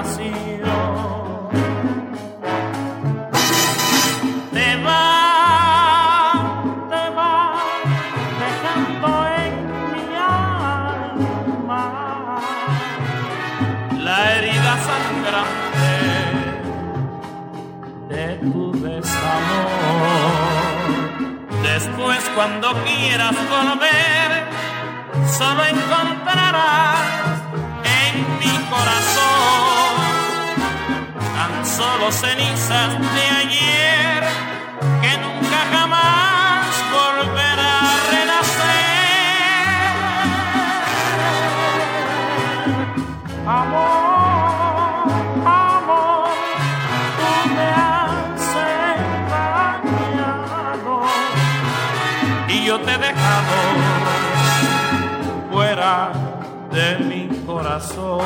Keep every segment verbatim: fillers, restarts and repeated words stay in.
vacío. Te va, te va dejando en mi alma la herida sangrante de tu desamor. Después, cuando quieras volver, solo encontrarás en mi corazón tan solo cenizas de ayer que nunca jamás volverá a renacer. Amor, amor, tú me has engañado y yo te he dejado fuera de mi corazón.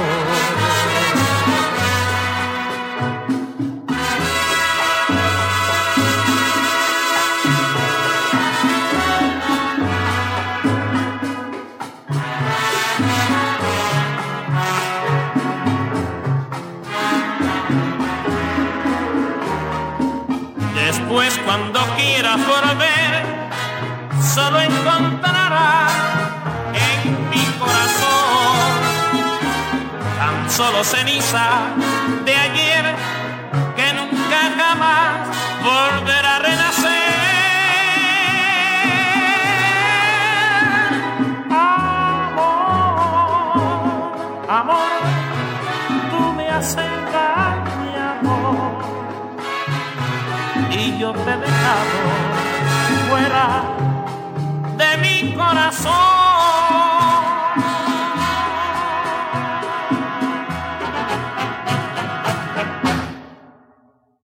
Después, cuando quieras volver, solo encontrarás en mi corazón tan solo ceniza de ayer que nunca jamás volverá a renacer. Amor, amor, tú me has engañado y yo te he dejado fuera de mi corazón.